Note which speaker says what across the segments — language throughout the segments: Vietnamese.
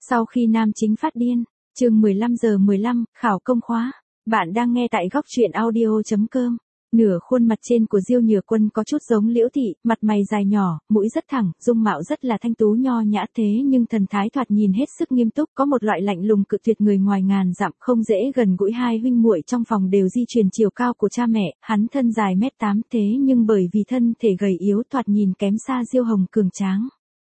Speaker 1: Sau khi nam chính phát điên, chương 15:15, khảo công khóa. Bạn đang nghe tại góc truyện audio.com. Nửa khuôn mặt trên của Diêu Nhược Quân có chút giống Liễu Thị, mặt mày dài nhỏ, mũi rất thẳng, dung mạo rất là thanh tú nho nhã thế nhưng thần thái thoạt nhìn hết sức nghiêm túc, có một loại lạnh lùng cự tuyệt người ngoài ngàn dặm, không dễ gần gũi. Hai huynh muội trong phòng đều di truyền chiều cao của cha mẹ, hắn thân dài 1m8 thế nhưng bởi vì thân thể gầy yếu thoạt nhìn kém xa Diêu Hồng cường tráng.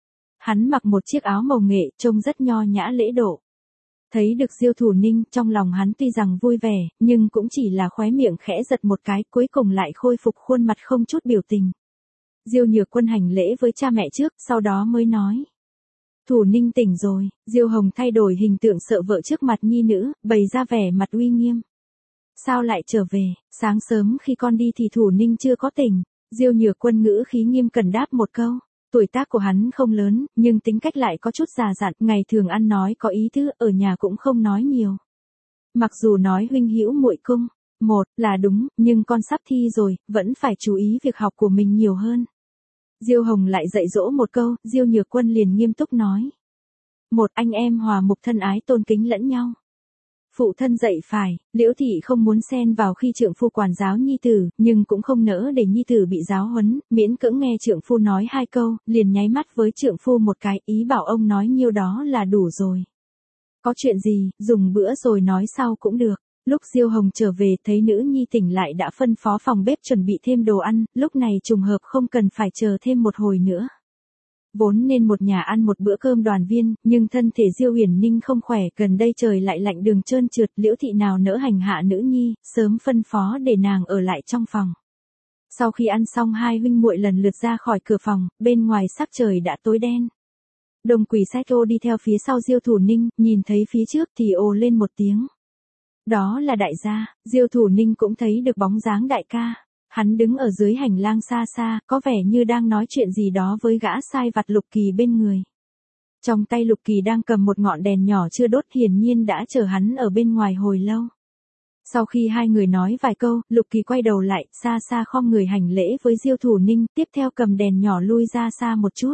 Speaker 1: Hắn mặc một chiếc áo màu nghệ, trông rất nho nhã lễ độ. Thấy được Diêu Thủ Ninh, trong lòng hắn tuy rằng vui vẻ, nhưng cũng chỉ là khóe miệng khẽ giật một cái, cuối cùng lại khôi phục khuôn mặt không chút biểu tình. Diêu Nhược Quân hành lễ với cha mẹ trước, sau đó mới nói. Thủ Ninh tỉnh rồi. Diêu Hồng thay đổi hình tượng sợ vợ trước mặt nhi nữ, bày ra vẻ mặt uy nghiêm. Sao lại trở về? Sáng sớm khi con đi thì Thủ Ninh chưa có tỉnh. Diêu Nhược Quân ngữ khí nghiêm cẩn đáp một câu. Tuổi tác của hắn không lớn, nhưng tính cách lại có chút già dặn, ngày thường ăn nói có ý tứ, ở nhà cũng không nói nhiều. Mặc dù nói huynh hữu muội cung, một là đúng, nhưng con sắp thi rồi, vẫn phải chú ý việc học của mình nhiều hơn. Diêu Hồng lại dạy dỗ một câu, Diêu Nhược Quân liền nghiêm túc nói. Một, anh em hòa mục thân ái tôn kính lẫn nhau. Phụ thân dạy phải, Liễu Thị không muốn xen vào khi trượng phu quản giáo nhi tử, nhưng cũng không nỡ để nhi tử bị giáo huấn, miễn cưỡng nghe trượng phu nói hai câu, liền nháy mắt với trượng phu một cái, ý bảo ông nói nhiêu đó là đủ rồi. Có chuyện gì, dùng bữa rồi nói sau cũng được. Lúc Diêu Hồng trở về thấy nữ nhi tỉnh lại đã phân phó phòng bếp chuẩn bị thêm đồ ăn, lúc này trùng hợp không cần phải chờ thêm một hồi nữa. Vốn nên một nhà ăn một bữa cơm đoàn viên, nhưng thân thể Diêu Huyền Ninh không khỏe, gần đây trời lại lạnh đường trơn trượt, Liễu Thị nào nỡ hành hạ nữ nhi, sớm phân phó để nàng ở lại trong phòng. Sau khi ăn xong hai huynh muội lần lượt ra khỏi cửa phòng, bên ngoài sắc trời đã tối đen. Đồng Quỳ Sách Ô đi theo phía sau Diêu Thủ Ninh, nhìn thấy phía trước thì ồ lên một tiếng. Đó là đại gia. Diêu Thủ Ninh cũng thấy được bóng dáng đại ca. Hắn đứng ở dưới hành lang xa xa, có vẻ như đang nói chuyện gì đó với gã sai vặt Lục Kỳ bên người. Trong tay Lục Kỳ đang cầm một ngọn đèn nhỏ chưa đốt, hiển nhiên đã chờ hắn ở bên ngoài hồi lâu. Sau khi hai người nói vài câu, Lục Kỳ quay đầu lại, xa xa khom người hành lễ với Diêu Thủ Ninh, tiếp theo cầm đèn nhỏ lui ra xa một chút.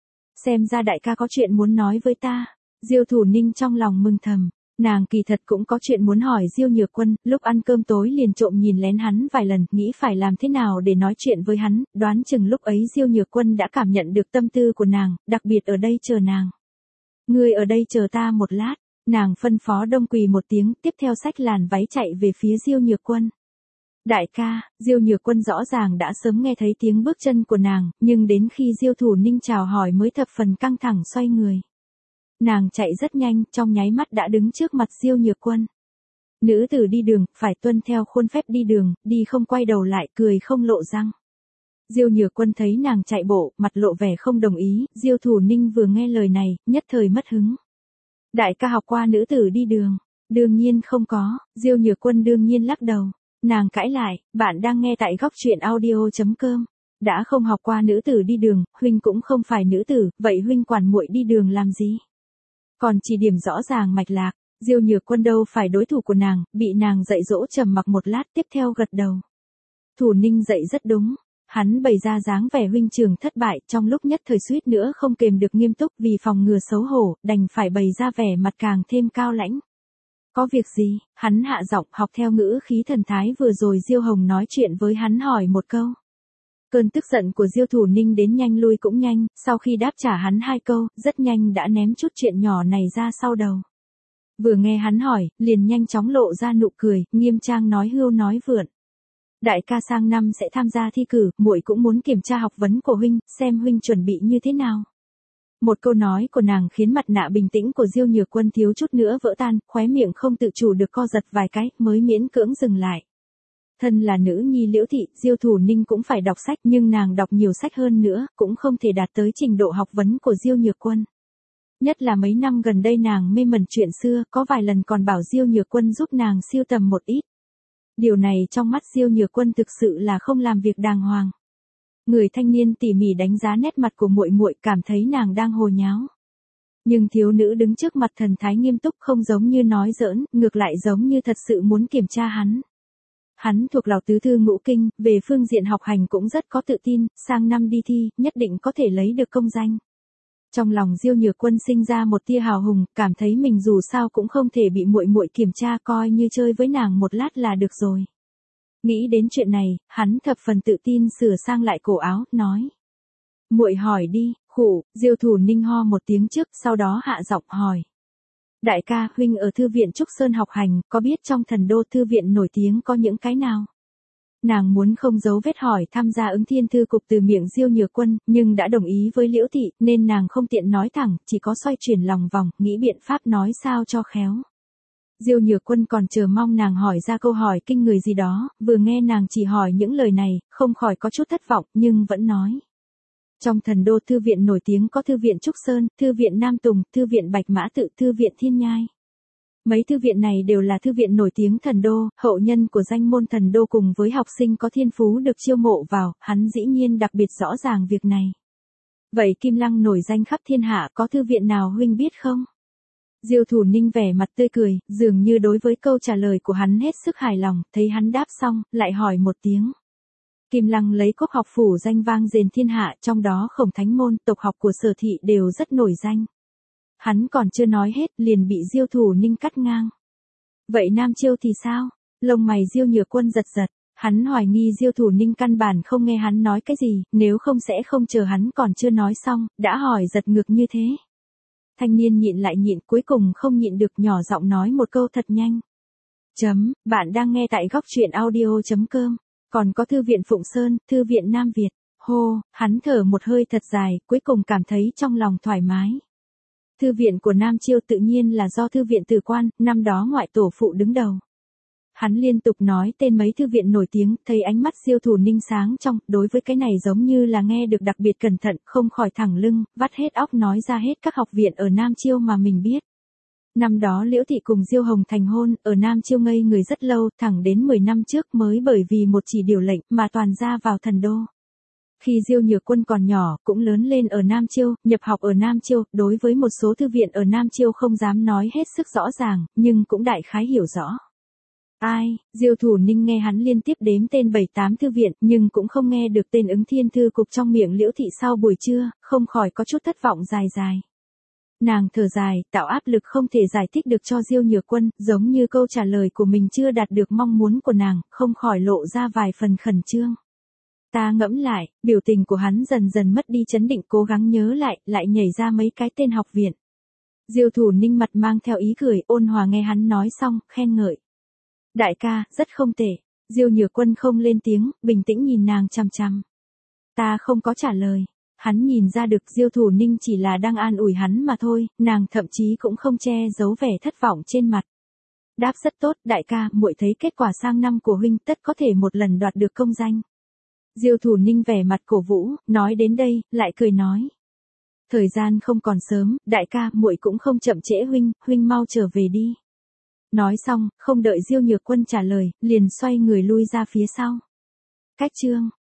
Speaker 1: Xem ra đại ca có chuyện muốn nói với ta. Diêu Thủ Ninh trong lòng mừng thầm. Nàng kỳ thật cũng có chuyện muốn hỏi Diêu Nhược Quân, lúc ăn cơm tối liền trộm nhìn lén hắn vài lần, nghĩ phải làm thế nào để nói chuyện với hắn, đoán chừng lúc ấy Diêu Nhược Quân đã cảm nhận được tâm tư của nàng, đặc biệt ở đây chờ nàng. Ngươi ở đây chờ ta một lát, nàng phân phó Đông Quỳ một tiếng, tiếp theo xách làn váy chạy về phía Diêu Nhược Quân. Đại ca, Diêu Nhược Quân rõ ràng đã sớm nghe thấy tiếng bước chân của nàng, nhưng đến khi Diêu Thủ Ninh chào hỏi mới thập phần căng thẳng xoay người. Nàng chạy rất nhanh, trong nháy mắt đã đứng trước mặt Diêu Nhược Quân. Nữ tử đi đường, phải tuân theo khuôn phép đi đường, đi không quay đầu lại, cười không lộ răng. Diêu Nhược Quân thấy nàng chạy bộ, mặt lộ vẻ không đồng ý, Diêu Thủ Ninh vừa nghe lời này, nhất thời mất hứng. Đại ca học qua nữ tử đi đường, đương nhiên không có, Diêu Nhược Quân đương nhiên lắc đầu. Nàng cãi lại, bạn đang nghe tại góc truyện audio.com. Đã không học qua nữ tử đi đường, huynh cũng không phải nữ tử, vậy huynh quản muội đi đường làm gì? Còn chỉ điểm rõ ràng mạch lạc, Diêu Nhược Quân đâu phải đối thủ của nàng, bị nàng dạy dỗ trầm mặc một lát, tiếp theo gật đầu. Thủ Ninh dạy rất đúng, hắn bày ra dáng vẻ huynh trưởng thất bại, trong lúc nhất thời suýt nữa không kềm được nghiêm túc, vì phòng ngừa xấu hổ, đành phải bày ra vẻ mặt càng thêm cao lãnh. Có việc gì? Hắn hạ giọng, học theo ngữ khí thần thái vừa rồi Diêu Hồng nói chuyện với hắn hỏi một câu. Cơn tức giận của Diêu Thủ Ninh đến nhanh lui cũng nhanh, sau khi đáp trả hắn hai câu, rất nhanh đã ném chút chuyện nhỏ này ra sau đầu. Vừa nghe hắn hỏi, liền nhanh chóng lộ ra nụ cười, nghiêm trang nói hưu nói vượn. Đại ca sang năm sẽ tham gia thi cử, muội cũng muốn kiểm tra học vấn của huynh, xem huynh chuẩn bị như thế nào. Một câu nói của nàng khiến mặt nạ bình tĩnh của Diêu Nhược Quân thiếu chút nữa vỡ tan, khóe miệng không tự chủ được co giật vài cái, mới miễn cưỡng dừng lại. Thân là nữ nhi Liễu Thị, Diêu Thủ Ninh cũng phải đọc sách, nhưng nàng đọc nhiều sách hơn nữa, cũng không thể đạt tới trình độ học vấn của Diêu Nhược Quân. Nhất là mấy năm gần đây nàng mê mẩn chuyện xưa, có vài lần còn bảo Diêu Nhược Quân giúp nàng siêu tầm một ít. Điều này trong mắt Diêu Nhược Quân thực sự là không làm việc đàng hoàng. Người thanh niên tỉ mỉ đánh giá nét mặt của muội muội, cảm thấy nàng đang hồ nháo. Nhưng thiếu nữ đứng trước mặt thần thái nghiêm túc, không giống như nói giỡn, ngược lại giống như thật sự muốn kiểm tra hắn. Hắn thuộc lào tứ thư ngũ kinh, về phương diện học hành cũng rất có tự tin, sang năm đi thi, nhất định có thể lấy được công danh. Trong lòng Diêu Nhược Quân sinh ra một tia hào hùng, cảm thấy mình dù sao cũng không thể bị muội muội kiểm tra, coi như chơi với nàng một lát là được rồi. Nghĩ đến chuyện này, hắn thập phần tự tin sửa sang lại cổ áo, nói: "Muội hỏi đi." Khụ, Diêu Thủ Ninh ho một tiếng trước, sau đó hạ giọng hỏi: "Đại ca, huynh ở thư viện Trúc Sơn học hành, có biết trong Thần Đô thư viện nổi tiếng có những cái nào?" Nàng muốn không giấu vết hỏi tham gia ứng thiên thư cục từ miệng Diêu Nhược Quân, nhưng đã đồng ý với Liễu Thị, nên nàng không tiện nói thẳng, chỉ có xoay chuyển lòng vòng, nghĩ biện pháp nói sao cho khéo. Diêu Nhược Quân còn chờ mong nàng hỏi ra câu hỏi kinh người gì đó, vừa nghe nàng chỉ hỏi những lời này, không khỏi có chút thất vọng, nhưng vẫn nói: "Trong Thần Đô thư viện nổi tiếng có thư viện Trúc Sơn, thư viện Nam Tùng, thư viện Bạch Mã Tự, thư viện Thiên Nhai. Mấy thư viện này đều là thư viện nổi tiếng Thần Đô, hậu nhân của danh môn Thần Đô cùng với học sinh có thiên phú được chiêu mộ vào, hắn dĩ nhiên đặc biệt rõ ràng việc này. Vậy Kim Lăng nổi danh khắp thiên hạ, có thư viện nào huynh biết không?" Diêu Thủ Ninh vẻ mặt tươi cười, dường như đối với câu trả lời của hắn hết sức hài lòng, thấy hắn đáp xong, lại hỏi một tiếng. Kim Lăng lấy Cốc học phủ danh vang rền thiên hạ, trong đó Khổng Thánh môn, tộc học của Sở thị đều rất nổi danh. Hắn còn chưa nói hết, liền bị Diêu Thủ Ninh cắt ngang. "Vậy Nam Chiêu thì sao?" Lông mày Diêu Nhược Quân giật giật, hắn hoài nghi Diêu Thủ Ninh căn bản không nghe hắn nói cái gì, nếu không sẽ không chờ hắn còn chưa nói xong, đã hỏi giật ngược như thế. Thanh niên nhịn lại nhịn, cuối cùng không nhịn được nhỏ giọng nói một câu thật nhanh. Bạn đang nghe tại goctruyện.audio.com. Còn có thư viện Phụng Sơn, thư viện Nam Việt. Hô, hắn thở một hơi thật dài, cuối cùng cảm thấy trong lòng thoải mái. Thư viện của Nam Chiêu tự nhiên là do thư viện Từ Quan, năm đó ngoại tổ phụ đứng đầu. Hắn liên tục nói tên mấy thư viện nổi tiếng, thấy ánh mắt Diêu Thủ Ninh sáng trong, đối với cái này giống như là nghe được đặc biệt cẩn thận, không khỏi thẳng lưng, vắt hết óc nói ra hết các học viện ở Nam Chiêu mà mình biết. Năm đó Liễu Thị cùng Diêu Hồng thành hôn, ở Nam Chiêu ngây người rất lâu, thẳng đến 10 năm trước mới bởi vì một chỉ điều lệnh mà toàn ra vào Thần Đô. Khi Diêu Nhược Quân còn nhỏ, cũng lớn lên ở Nam Chiêu, nhập học ở Nam Chiêu, đối với một số thư viện ở Nam Chiêu không dám nói hết sức rõ ràng, nhưng cũng đại khái hiểu rõ. Ai, Diêu Thủ Ninh nghe hắn liên tiếp đếm tên 7-8 thư viện, nhưng cũng không nghe được tên ứng thiên thư cục trong miệng Liễu Thị sau buổi trưa, không khỏi có chút thất vọng dài dài. Nàng thở dài, tạo áp lực không thể giải thích được cho Diêu Nhược Quân, giống như câu trả lời của mình chưa đạt được mong muốn của nàng, không khỏi lộ ra vài phần khẩn trương. Ta ngẫm lại, biểu tình của hắn dần dần mất đi chấn định, cố gắng nhớ lại nhảy ra mấy cái tên học viện. Diêu Thủ Ninh mặt mang theo ý cười, ôn hòa nghe hắn nói xong, khen ngợi. Đại ca, rất không tệ. Diêu Nhược Quân không lên tiếng, bình tĩnh nhìn nàng chằm chằm. Ta không có trả lời. Hắn nhìn ra được Diêu Thủ Ninh chỉ là đang an ủi hắn mà thôi, nàng thậm chí cũng không che giấu vẻ thất vọng trên mặt. Đáp rất tốt, đại ca, muội thấy kết quả sang năm của huynh tất có thể một lần đoạt được công danh. Diêu Thủ Ninh vẻ mặt cổ vũ, nói đến đây, lại cười nói. Thời gian không còn sớm, đại ca, muội cũng không chậm trễ huynh mau trở về đi. Nói xong, không đợi Diêu Nhược Quân trả lời, liền xoay người lui ra phía sau. Cách chương